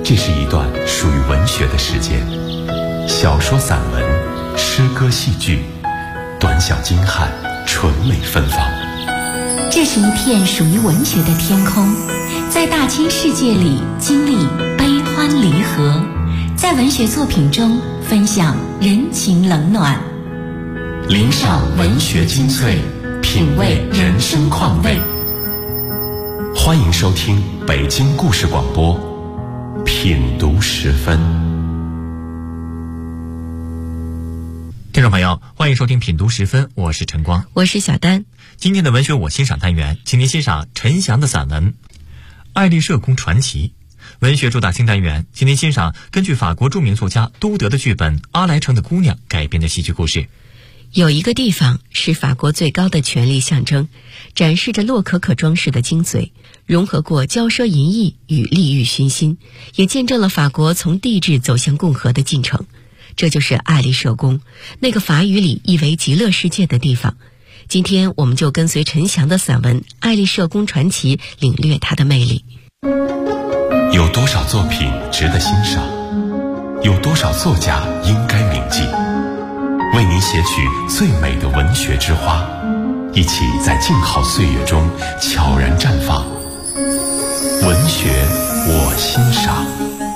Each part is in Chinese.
这是一段属于文学的时间，小说、散文、诗歌、戏剧，短小精悍，纯美芬芳。 这是一片属于文学的天空，在大千世界里经历悲欢离合，在文学作品中分享人情冷暖， 聆赏文学精粹，品味人生况味。欢迎收听北京故事广播品读时分。 听众朋友，欢迎收听品读时分，我是陈光， 我是小丹。 今天的文学我欣赏单元，请您欣赏陈翔的散文《爱丽舍宫传奇》。文学主打新单元，请您欣赏根据法国著名作家都德的剧本《阿莱城的姑娘》改编的戏剧故事。 有一个地方是法国最高的权力象征，展示着洛可可装饰的精髓，融合过骄奢淫逸与利欲熏心，也见证了法国从帝制走向共和的进程。这就是爱丽舍宫，那个法语里意为极乐世界的地方。今天我们就跟随陈翔的散文《爱丽舍宫传奇》，领略它的魅力。 有多少作品值得欣赏？有多少作家应该铭记？为您写取最美的文学之花，一起在静好岁月中悄然绽放。文学我欣赏。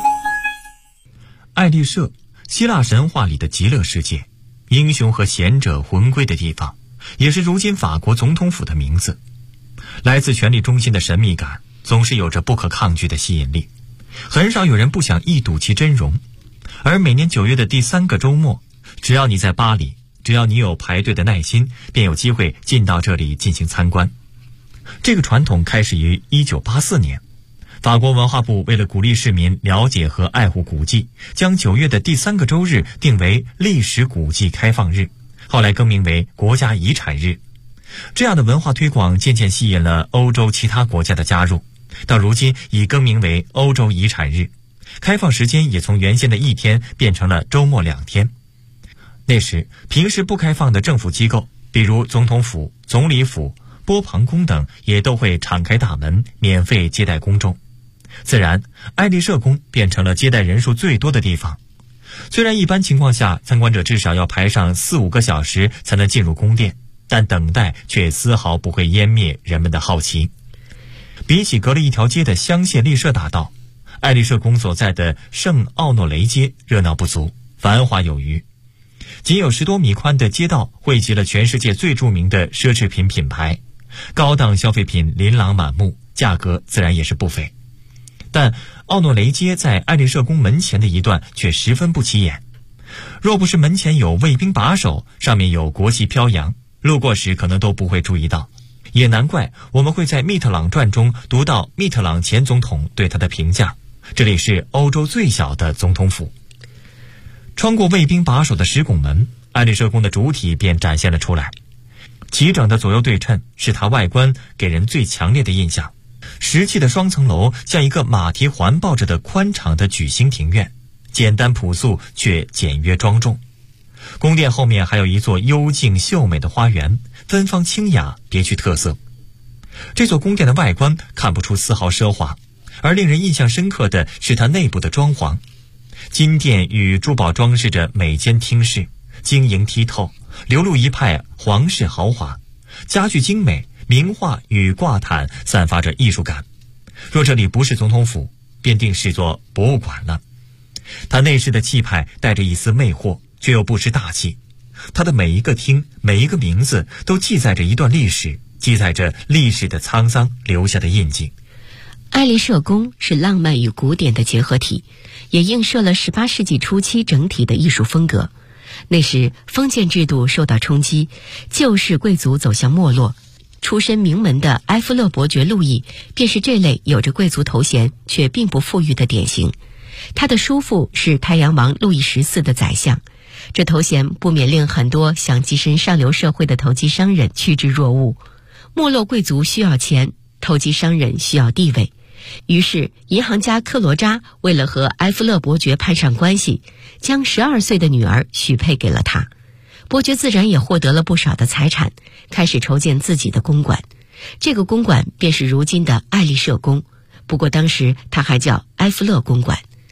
爱丽舍，希腊神话里的极乐世界，英雄和贤者魂归的地方，也是如今法国总统府的名字。来自权力中心的神秘感总是有着不可抗拒的吸引力，很少有人不想一睹其真容。而每年9月的第3个周末，只要你在巴黎，只要你有排队的耐心，便有机会进到这里进行参观。这个传统开始于1984年，法国文化部为了鼓励市民了解和爱护古迹，将9月的第3个周日定为历史古迹开放日，后来更名为国家遗产日。这样的文化推广渐渐吸引了欧洲其他国家的加入，到如今已更名为欧洲遗产日，开放时间也从原先的1天变成了周末2天。那时平时不开放的政府机构，比如总统府、总理府、波旁宫等，也都会敞开大门，免费接待公众。自然，爱丽舍宫变成了接待人数最多的地方。虽然一般情况下参观者至少要排上4-5个小时才能进入宫殿，但等待却丝毫不会湮灭人们的好奇。比起隔了一条街的香榭丽舍大道，爱丽舍宫所在的圣奥诺雷街热闹不足，繁华有余。仅有10多米宽的街道汇集了全世界最著名的奢侈品品牌，高档消费品琳琅满目，价格自然也是不菲。但奥诺雷街在爱丽舍宫门前的一段却十分不起眼，若不是门前有卫兵把守，上面有国旗飘扬，路过时可能都不会注意到。也难怪我们会在密特朗传中读到密特朗前总统对他的评价，这里是欧洲最小的总统府。穿过卫兵把守的石拱门，爱丽舍宫的主体便展现了出来。齐整的左右对称是它外观给人最强烈的印象。石砌的双层楼像一个马蹄环抱着的宽敞的矩形庭院，简单朴素却简约庄重。宫殿后面还有一座幽静秀美的花园，芬芳清雅，别具特色。这座宫殿的外观看不出丝毫奢华，而令人印象深刻的是它内部的装潢。金殿与珠宝装饰着每间厅室，晶莹剔透，流露一派皇室豪华。家具精美，名画与挂毯散发着艺术感。若这里不是总统府，便定是座博物馆了。它内饰的气派带着一丝魅惑，却又不失大气。它的每一个厅，每一个名字，都记载着一段历史，记载着历史的沧桑留下的印记。 爱丽舍宫是浪漫与古典的结合体，也映射了18世纪初期整体的艺术风格。那时封建制度受到冲击，旧式贵族走向没落，出身名门的埃夫勒伯爵路易便是这类有着贵族头衔却并不富裕的典型。他的叔父是太阳王路易14的宰相，这头衔不免令很多想跻身上流社会的投机商人趋之若鹜。没落贵族需要钱，投机商人需要地位，于是银行家克罗扎为了和埃夫勒伯爵攀上关系，将12岁的女儿许配给了他。伯爵自然也获得了不少的财产，开始筹建自己的公馆。这个公馆便是如今的爱丽舍宫，不过当时它还叫埃夫勒公馆。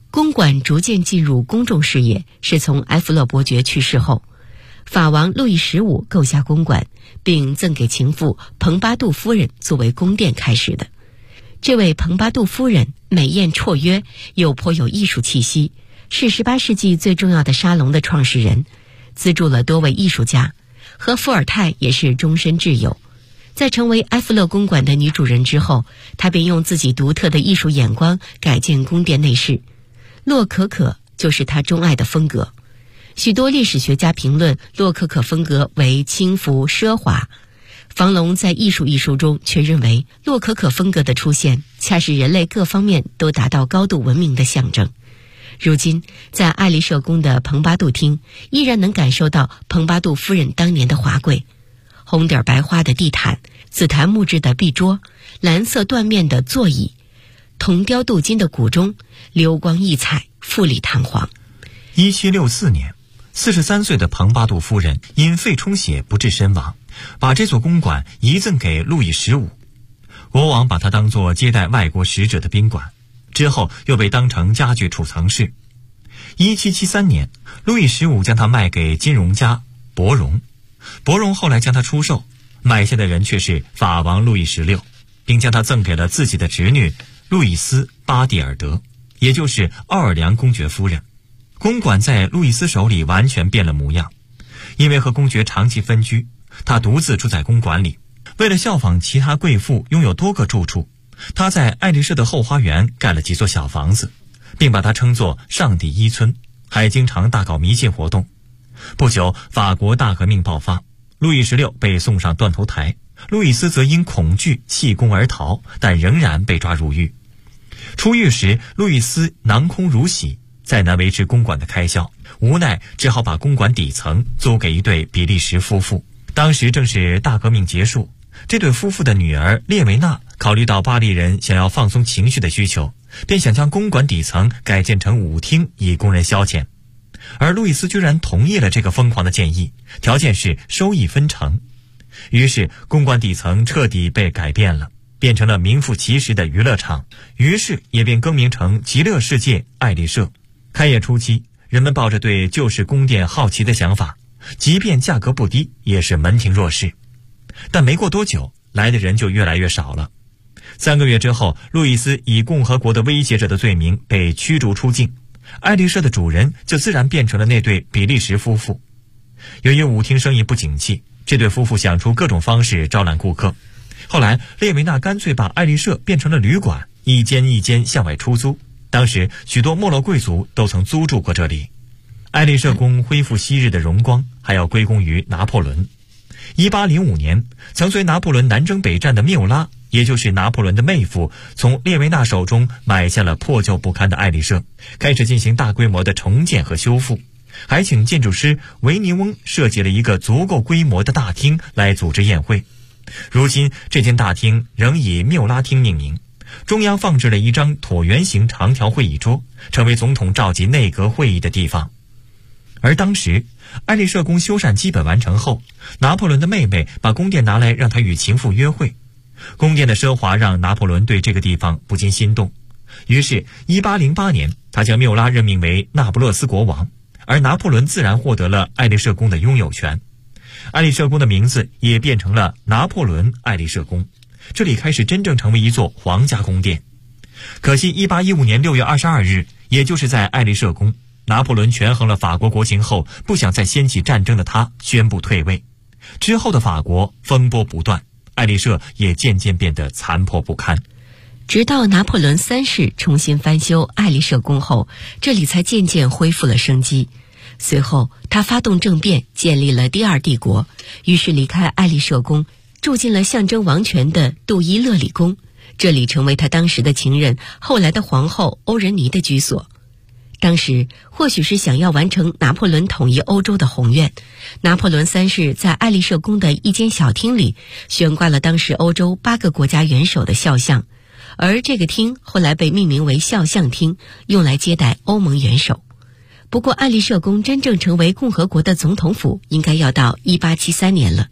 公馆逐渐进入公众视野，是从埃弗勒伯爵去世后，法王路易15购下公馆，并赠给情妇蓬巴杜夫人作为宫殿开始的。这位蓬巴杜夫人美艳绰约，又颇有艺术气息，是18世纪最重要的沙龙的创始人，资助了多位艺术家，和伏尔泰也是终身挚友。在成为埃弗勒公馆的女主人之后，她便用自己独特的艺术眼光改建宫殿内饰，洛可可就是她钟爱的风格。许多历史学家评论洛可可风格为轻浮奢华，房龙在艺术一书中却认为洛可可风格的出现恰是人类各方面都达到高度文明的象征。如今在爱丽舍宫的蓬巴杜厅依然能感受到蓬巴杜夫人当年的华贵，红点白花的地毯，紫檀木质的壁桌，蓝色缎面的座椅，铜雕镀金的古钟，流光溢彩，富丽堂皇。 1764年，43岁的蓬巴杜夫人因肺充血不治身亡，把这座公馆遗赠给路易15。国王把它当作接待外国使者的宾馆，之后又被当成家具储藏室。1773年，路易15将它卖给金融家伯荣，伯荣后来将它出售，买下的人却是法王路易16，并将它赠给了自己的侄女路易斯·巴蒂尔德，也就是奥尔良公爵夫人。公馆在路易斯手里完全变了模样，因为和公爵长期分居，他独自住在公馆里。为了效仿其他贵妇拥有多个住处，他在爱丽舍的后花园盖了几座小房子，并把它称作上帝一村，还经常大搞迷信活动。不久，法国大革命爆发，路易16被送上断头台，路易斯则因恐惧弃宫而逃，但仍然被抓入狱。出狱时，路易斯囊空如洗，再难维持公馆的开销，无奈只好把公馆底层租给一对比利时夫妇。当时正是大革命结束，这对夫妇的女儿列维娜考虑到巴黎人想要放松情绪的需求，便想将公馆底层改建成舞厅以供人消遣，而路易斯居然同意了这个疯狂的建议，条件是收益分成。于是公馆底层彻底被改变了，变成了名副其实的娱乐场，于是也便更名成极乐世界爱丽舍。开业初期，人们抱着对旧式宫殿好奇的想法，即便价格不低，也是门庭若市。但没过多久，来的人就越来越少了。3个月之后，路易斯以共和国的威胁者的罪名被驱逐出境，爱丽舍的主人就自然变成了那对比利时夫妇。由于舞厅生意不景气，这对夫妇想出各种方式招揽顾客。后来列维娜干脆把爱丽舍变成了旅馆，一间一间向外出租。当时许多没落贵族都曾租住过这里。爱丽舍宫恢复昔日的荣光，还要归功于拿破仑。1805年，曾随拿破仑南征北战的缪拉，也就是拿破仑的妹夫，从列维娜手中买下了破旧不堪的爱丽舍，开始进行大规模的重建和修复，还请建筑师维尼翁设计了一个足够规模的大厅来组织宴会。如今这间大厅仍以缪拉厅命名，中央放置了一张椭圆形长条会议桌，成为总统召集内阁会议的地方。而当时爱丽舍宫修缮基本完成后，拿破仑的妹妹把宫殿拿来让他与情妇约会。宫殿的奢华让拿破仑对这个地方不禁心动，于是1808年他将缪拉任命为那不勒斯国王，而拿破仑自然获得了爱丽舍宫的拥有权。爱丽舍宫的名字也变成了拿破仑爱丽舍宫，这里开始真正成为一座皇家宫殿。可惜1815年6月22日，也就是在爱丽舍宫，拿破仑权衡了法国国情后，不想再掀起战争的他宣布退位。之后的法国风波不断，爱丽舍也渐渐变得残破不堪。 直到拿破仑3世重新翻修爱丽舍宫后，这里才渐渐恢复了生机。随后他发动政变，建立了第二帝国，于是离开爱丽舍宫，住进了象征王权的杜伊勒里宫，这里成为他当时的情人后来的皇后欧仁妮的居所。当时或许是想要完成拿破仑统一欧洲的宏愿，拿破仑3世在爱丽舍宫的一间小厅里悬挂了当时欧洲8个国家元首的肖像，而这个厅后来被命名为肖像厅，用来接待欧盟元首。不过爱丽舍宫真正成为共和国的总统府应该要到1873年了。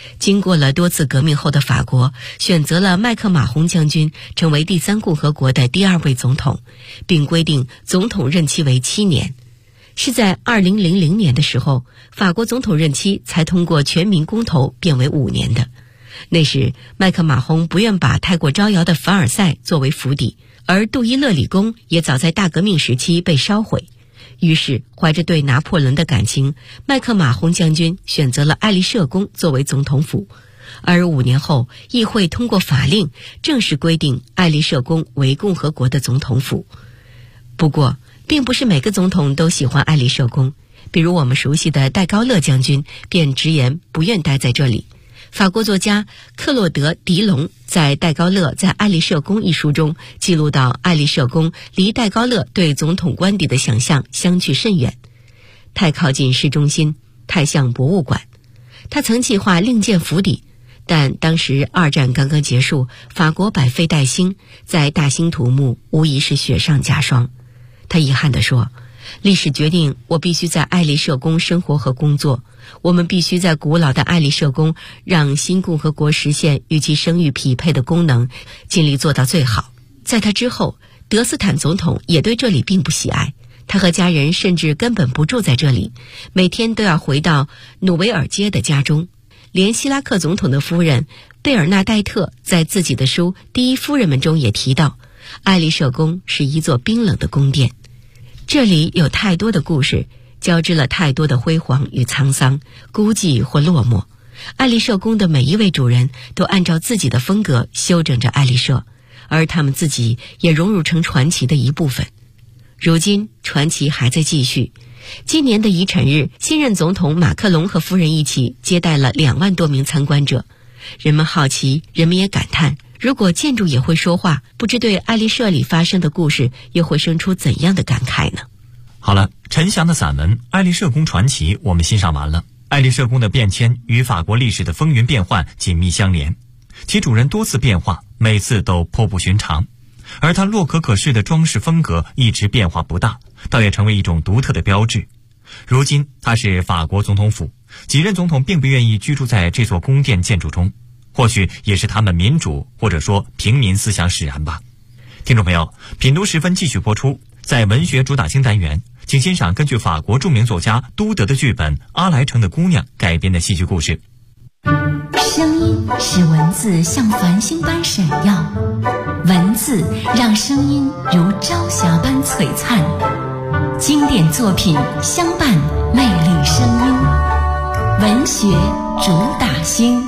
经过了多次革命后的法国选择了麦克马洪将军成为第三共和国的第2位总统，并规定总统任期为7年。是在2000年的时候，法国总统任期才通过全民公投变为5年的。那时麦克马洪不愿把太过招摇的凡尔赛作为府邸，而杜伊勒里宫也早在大革命时期被烧毁。于是怀着对拿破仑的感情，麦克马洪将军选择了爱丽舍宫作为总统府。而5年后，议会通过法令，正式规定爱丽舍宫为共和国的总统府。不过并不是每个总统都喜欢爱丽舍宫，比如我们熟悉的戴高乐将军便直言不愿待在这里。法国作家克洛德·迪龙在《戴高乐在爱丽舍宫》一书中记录到，爱丽舍宫离戴高乐对总统官邸的想象相去甚远，太靠近市中心，太像博物馆。他曾计划另建府邸，但当时2战刚刚结束，法国百废待兴，在大兴土木无疑是雪上加霜。他遗憾地说，历史决定我必须在爱丽舍宫生活和工作，我们必须在古老的爱丽舍宫让新共和国实现与其声誉匹配的功能，尽力做到最好。在他之后，德斯坦总统也对这里并不喜爱，他和家人甚至根本不住在这里，每天都要回到努维尔街的家中。连希拉克总统的夫人贝尔纳代特在自己的书《第一夫人们》中也提到，爱丽舍宫是一座冰冷的宫殿。这里有太多的故事，交织了太多的辉煌与沧桑，孤寂或落寞。爱丽舍宫的每一位主人都按照自己的风格修整着爱丽舍，而他们自己也融入成传奇的一部分。如今传奇还在继续。今年的遗产日，新任总统马克龙和夫人一起接待了2万多名参观者。人们好奇，人们也感叹，如果建筑也会说话，不知对爱丽舍里发生的故事又会生出怎样的感慨呢？ 好了，陈翔的散文《爱丽舍宫传奇》我们欣赏完了。爱丽舍宫的变迁与法国历史的风云变幻紧密相连，其主人多次变化，每次都颇不寻常。而它洛可可式的装饰风格一直变化不大，倒也成为一种独特的标志。如今它是法国总统府，几任总统并不愿意居住在这座宫殿建筑中，或许也是他们民主或者说平民思想使然吧。听众朋友，品读时分继续播出，在文学主打星单元，请欣赏根据法国著名作家都德的剧本《阿莱城的姑娘》改编的戏剧故事。 声音使文字像繁星般闪耀，文字让声音如朝霞般璀璨。经典作品相伴魅力声音，文学主打星。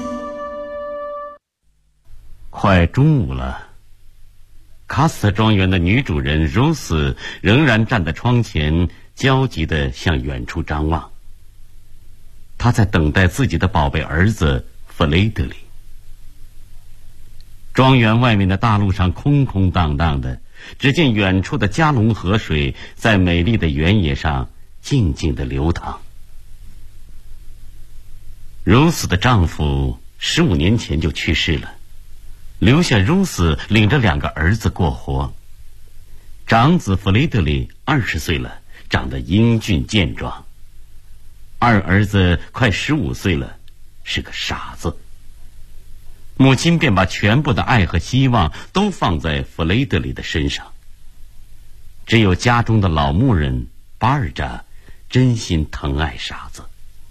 快中午了，卡斯特庄园的女主人 Rose 仍然站在窗前，焦急地向远处张望。她在等待自己的宝贝儿子弗雷德里。庄园外面的大路上空空荡荡的，只见远处的加龙河水在美丽的原野上静静地流淌。Rose 的丈夫15年前就去世了，留下 Rose 领着2个儿子过活。长子弗雷德里20岁了，长得英俊健壮；二儿子快15岁了，是个傻子。母亲便把全部的爱和希望都放在弗雷德里的身上。只有家中的老牧人巴尔扎真心疼爱傻子。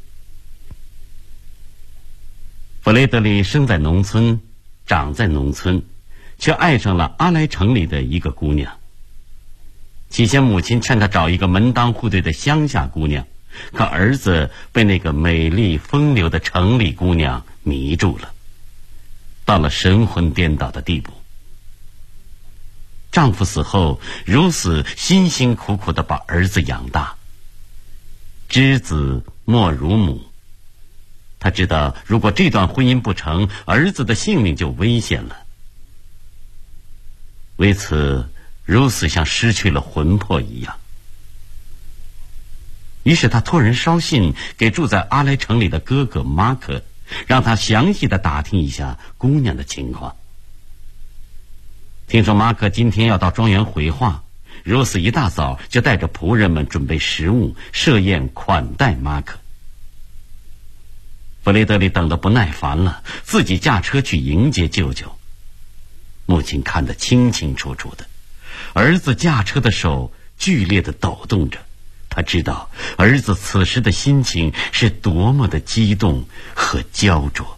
弗雷德里生在农村，长在农村，却爱上了阿莱城里的一个姑娘。起先母亲劝他找一个门当户对的乡下姑娘，可儿子被那个美丽风流的城里姑娘迷住了，到了神魂颠倒的地步。丈夫死后，如此辛辛苦苦地把儿子养大。知子莫如母，他知道如果这段婚姻不成，儿子的性命就危险了。为此，如此像失去了魂魄一样。于是他托人捎信给住在阿莱城里的哥哥马克，让他详细地打听一下姑娘的情况。听说马克今天要到庄园回话，如此一大早就带着仆人们准备食物，设宴款待马克。 弗雷德里等得不耐烦了，自己驾车去迎接舅舅。母亲看得清清楚楚的，儿子驾车的手剧烈地抖动着，他知道儿子此时的心情是多么的激动和焦灼。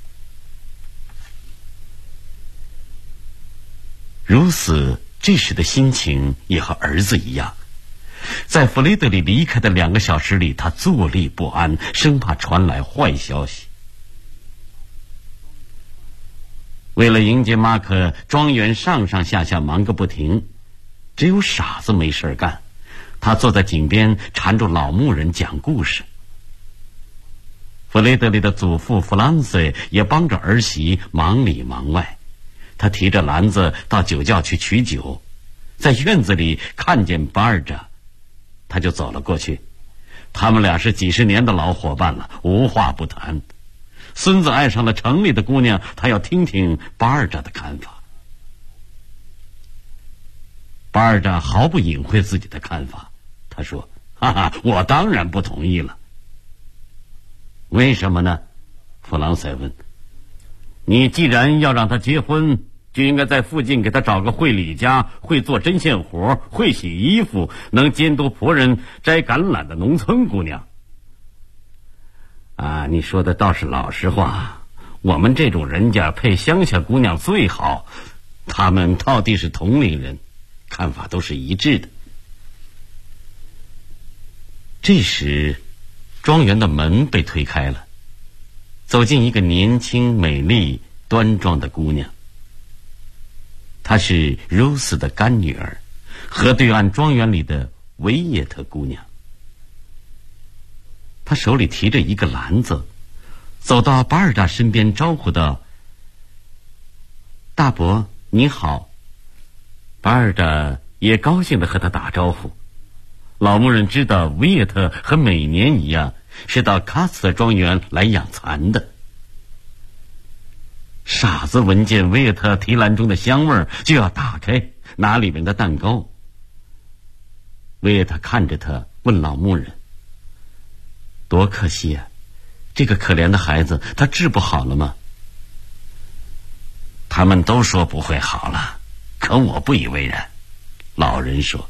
如此这时的心情也和儿子一样，在弗雷德里离开的2个小时里，他坐立不安，生怕传来坏消息。为了迎接马克，庄园上上下下忙个不停，只有傻子没事干，他坐在井边缠住老牧人讲故事。弗雷德里的祖父弗朗塞也帮着儿媳忙里忙外，他提着篮子到酒窖去取酒，在院子里看见巴尔扎，他就走了过去。他们俩是几十年的老伙伴了，无话不谈。孙子爱上了城里的姑娘，他要听听巴尔扎的看法。巴尔扎毫不隐晦自己的看法，他说：哈哈，我当然不同意了。为什么呢？弗朗塞问。你既然要让他结婚，就应该在附近给他找个会理家、会做针线活、会洗衣服、能监督仆人摘橄榄的农村姑娘。啊，你说的倒是老实话，我们这种人家配乡下姑娘最好，他们到底是同龄人，看法都是一致的。这时，庄园的门被推开了，走进一个年轻、美丽、端庄的姑娘。她是茹斯的干女儿，河对岸庄园里的维耶特姑娘。她手里提着一个篮子，走到巴尔扎身边招呼道：大伯你好。巴尔扎也高兴地和他打招呼。老牧人知道维耶特和每年一样是到卡斯特庄园来养蚕的。傻子闻见维耶特提篮中的香味就要打开拿里面的蛋糕。维耶特看着他问老牧人：多可惜啊，这个可怜的孩子他治不好了吗？他们都说不会好了，可我不以为然。老人说：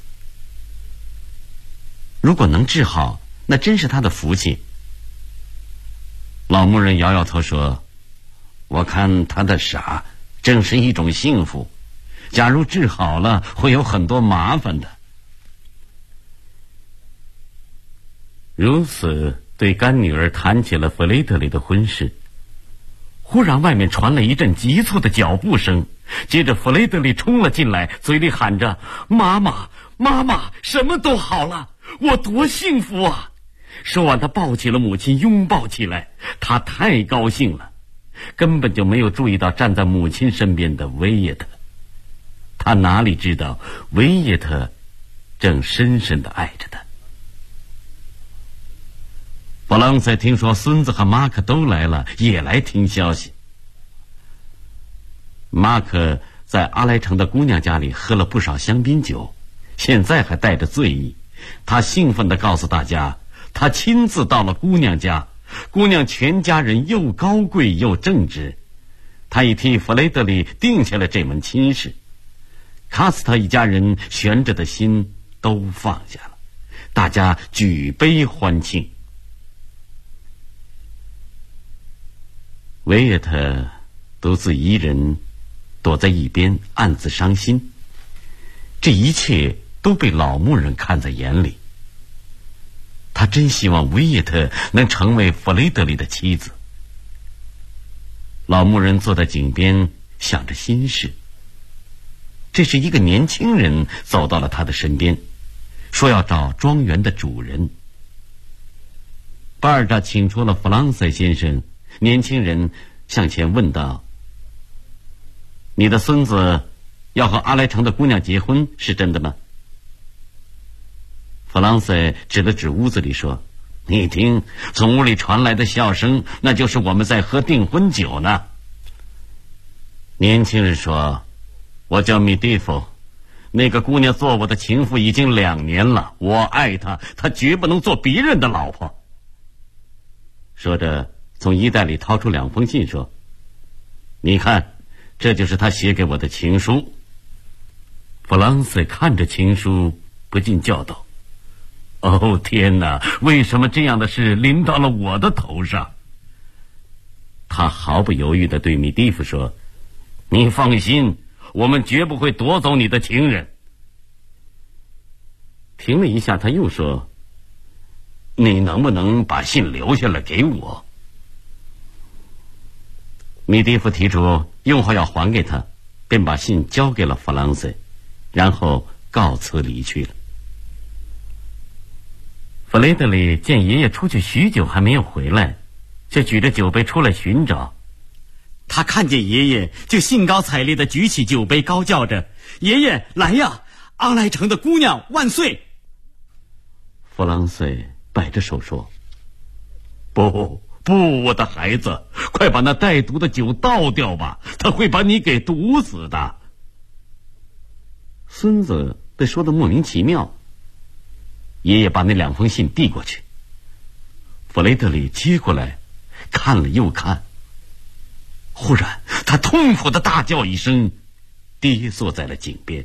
如果能治好，那真是他的福气。老牧人摇摇头说：我看他的傻正是一种幸福，假如治好了会有很多麻烦的。如此对干女儿谈起了弗雷德里的婚事。忽然外面传来一阵急促的脚步声，接着弗雷德里冲了进来，嘴里喊着：妈妈妈妈，什么都好了，我多幸福啊！说完他抱起了母亲，拥抱起来，他太高兴了，根本就没有注意到站在母亲身边的维耶特。他哪里知道维耶特正深深地爱着他。弗朗塞听说孙子和马克都来了，也来听消息。马克在阿莱城的姑娘家里喝了不少香槟酒，现在还带着醉意。他兴奋地告诉大家，他亲自到了姑娘家，姑娘全家人又高贵又正直。他已替弗雷德里定下了这门亲事。卡斯特一家人悬着的心都放下了，大家举杯欢庆。维耶特独自一人躲在一边暗自伤心，这一切都被老牧人看在眼里。他真希望维耶特能成为弗雷德里的妻子。老牧人坐在井边想着心事。这时一个年轻人走到了他的身边，说要找庄园的主人。巴尔扎请出了弗朗塞先生。年轻人向前问道：你的孙子要和阿莱城的姑娘结婚，是真的吗？弗朗塞指了指屋子里说：你听，从屋里传来的笑声，那就是我们在喝订婚酒呢。年轻人说：我叫米蒂夫，那个姑娘做我的情妇已经2年了，我爱她，她绝不能做别人的老婆。说着从衣袋里掏出2封信说：“你看，这就是他写给我的情书。”弗朗塞看着情书，不禁叫道：“哦，天哪，为什么这样的事临到了我的头上？”他毫不犹豫地对米蒂夫说：“你放心，我们绝不会夺走你的情人。”停了一下，他又说：“你能不能把信留下来给我？”米蒂夫提出用后要还给他，便把信交给了弗朗塞，然后告辞离去了。弗雷德里见爷爷出去许久还没有回来，就举着酒杯出来寻找。 他看见爷爷，就兴高采烈地举起酒杯，高叫着：“爷爷来呀！阿莱城的姑娘万岁！” 弗朗塞摆着手说：“不，我的孩子，快把那带毒的酒倒掉吧，他会把你给毒死的。”孙子被说得莫名其妙。爷爷把那2封信递过去，弗雷德里接过来，看了又看。忽然他痛苦地大叫一声，跌坐在了井边。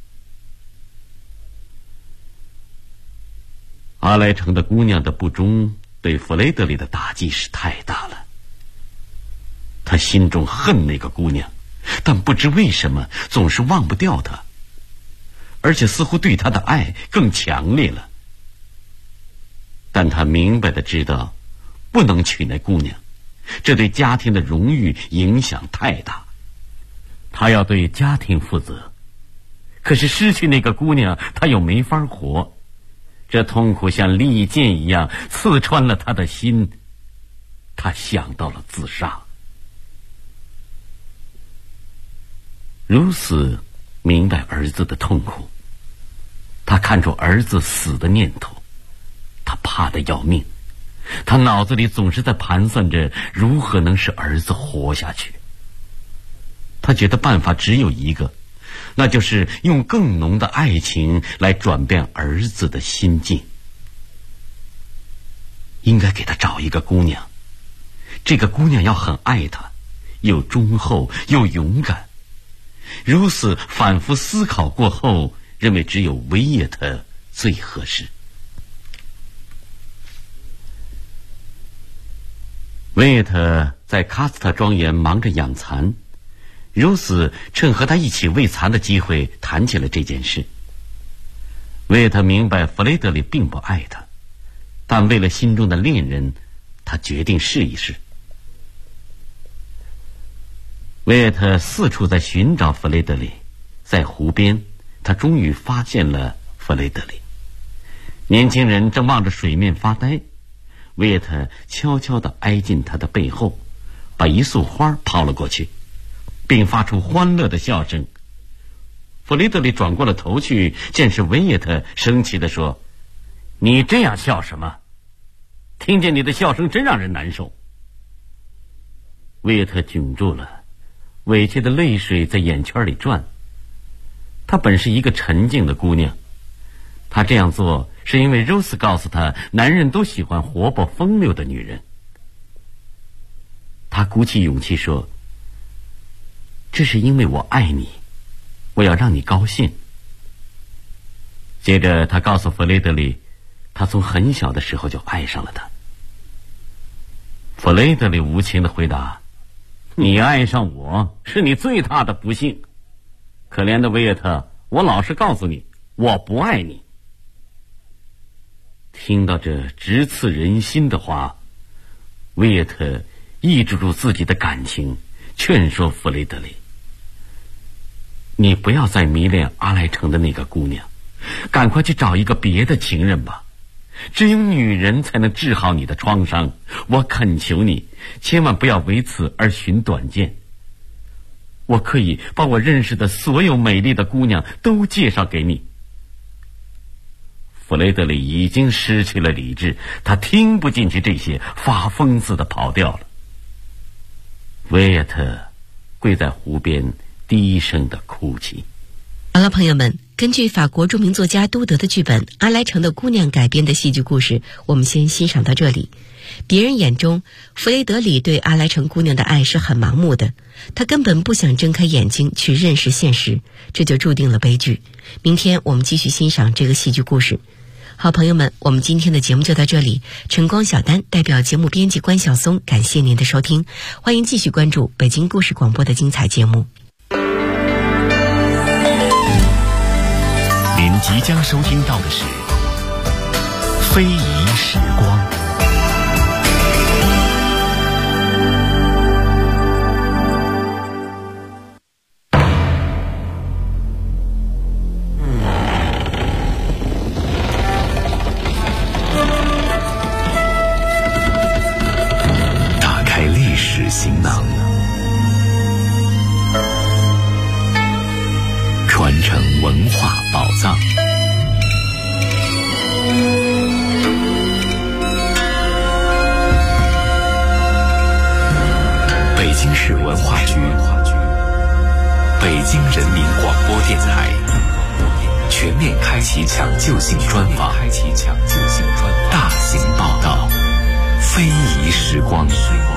阿莱城的姑娘的不忠对弗雷德里的打击是太大了。他心中恨那个姑娘，但不知为什么总是忘不掉她，而且似乎对她的爱更强烈了。但他明白地知道，不能娶那姑娘，这对家庭的荣誉影响太大。他要对家庭负责，可是失去那个姑娘，他又没法活。这痛苦像利剑一样刺穿了他的心，他想到了自杀。如此明白儿子的痛苦，他看出儿子死的念头，他怕得要命，他脑子里总是在盘算着如何能使儿子活下去。他觉得办法只有一个，那就是用更浓的爱情来转变儿子的心境。应该给他找一个姑娘，这个姑娘要很爱他，又忠厚又勇敢。如此反复思考过后，认为只有维也特最合适。维也特在喀斯特庄园忙着养蚕，如此趁和他一起喂蚕的机会谈起了这件事。维也特明白弗雷德里并不爱他，但为了心中的恋人，他决定试一试。维也特四处在寻找弗雷德里，在湖边，他终于发现了弗雷德里。年轻人正望着水面发呆，维也特悄悄地挨近他的背后，把一束花抛了过去，并发出欢乐的笑声。弗雷德里转过了头去，见是维也特，生气地说：“你这样笑什么？听见你的笑声真让人难受。”维也特窘住了，委屈的泪水在眼圈里转。她本是一个沉静的姑娘，她这样做是因为柔斯告诉她，男人都喜欢活泼风流的女人。她鼓起勇气说：“这是因为我爱你，我要让你高兴。”接着她告诉弗雷德里，她从很小的时候就爱上了他。弗雷德里无情地回答：“你爱上我是你最大的不幸。可怜的维也特，我老实告诉你，我不爱你。”听到这直刺人心的话，维也特抑制住自己的感情，劝说弗雷德里：“你不要再迷恋阿莱城的那个姑娘，赶快去找一个别的情人吧。只有女人才能治好你的创伤，我恳求你，千万不要为此而寻短见。我可以把我认识的所有美丽的姑娘都介绍给你。”弗雷德里已经失去了理智，他听不进去这些，发疯似的跑掉了。维也特跪在湖边低声的哭泣。 好了，朋友们，根据法国著名作家都德的剧本《阿莱城的姑娘》改编的戏剧故事，我们先欣赏到这里。 别人眼中，弗雷德里对阿莱城姑娘的爱是很盲目的，他根本不想睁开眼睛去认识现实，这就注定了悲剧。明天我们继续欣赏这个戏剧故事。好朋友们，我们今天的节目就到这里。晨光小丹代表节目编辑关晓松，感谢您的收听，欢迎继续关注北京故事广播的精彩节目。 您即将收听到的是非遗时光。打开历史行囊，传承文化宝藏。北京市文化局、北京人民广播电台全面开启抢救性专访，大型报道，非遗时光。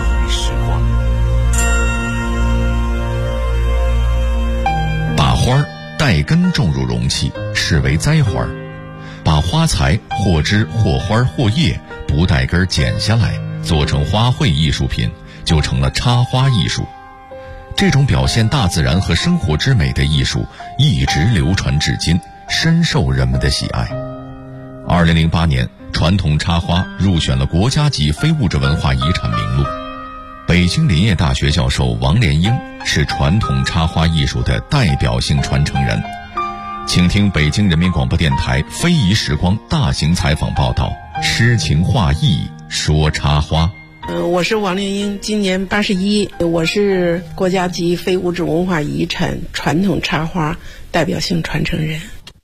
把花带根种入容器，视为栽花；把花材或枝或花或叶不带根剪下来，做成花卉艺术品，就成了插花艺术。这种表现大自然和生活之美的艺术一直流传至今，深受人们的喜爱。2008年，传统插花入选了国家级非物质文化遗产名录。北京林业大学教授王连英是传统插花艺术的代表性传承人。请听北京人民广播电台非遗时光大型采访报道，诗情画意说插花。 我是王连英，今年81，我是国家级非物质文化遗产传统插花代表性传承人。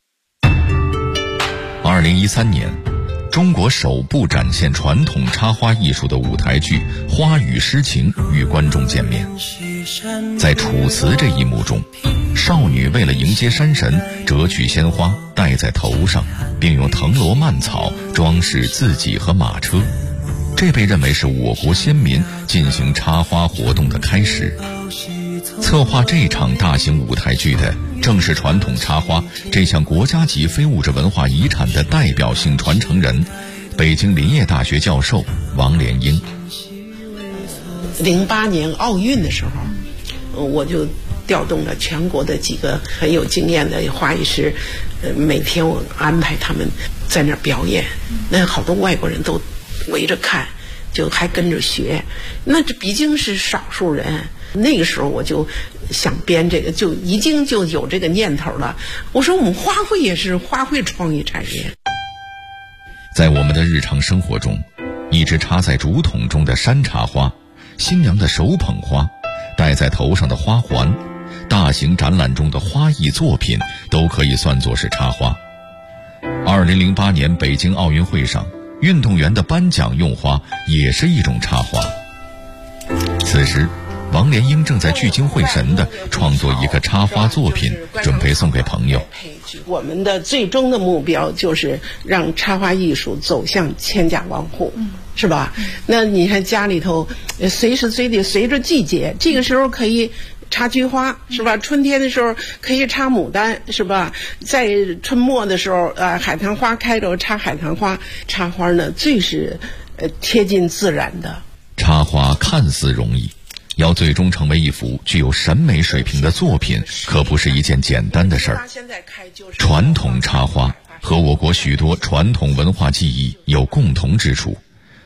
2013年，中国首部展现传统插花艺术的舞台剧《花与诗情》与观众见面。在楚辞这一幕中，少女为了迎接山神，折取鲜花戴在头上，并用藤萝蔓草装饰自己和马车，这被认为是我国先民进行插花活动的开始。策划这场大型舞台剧的正是传统插花这项国家级非物质文化遗产的代表性传承人，北京林业大学教授王连英。 08年奥运的时候，我就调动了全国的几个很有经验的花艺师，每天我安排他们在那儿表演，那好多外国人都围着看，就还跟着学，那这毕竟是少数人。那个时候我就想编这个，就已经就有这个念头了。我说我们花卉也是花卉创意产业。 在我们的日常生活中，一直插在竹筒中的山茶花，新娘的手捧花，戴在头上的花环，大型展览中的花艺作品，都可以算作是插花。2008年北京奥运会上，运动员的颁奖用花也是一种插花。此时王连英正在聚精会神地创作一个插花作品，准备送给朋友。 我们的最终的目标就是让插花艺术走向千家万户，是吧？那你看家里头随时随地随着季节，这个时候可以插菊花，是吧？春天的时候可以插牡丹，是吧？在春末的时候，海棠花开着插海棠花。插花呢，最是贴近自然的。 插花看似容易，要最终成为一幅具有审美水平的作品，可不是一件简单的事儿。传统插花和我国许多传统文化技艺有共同之处，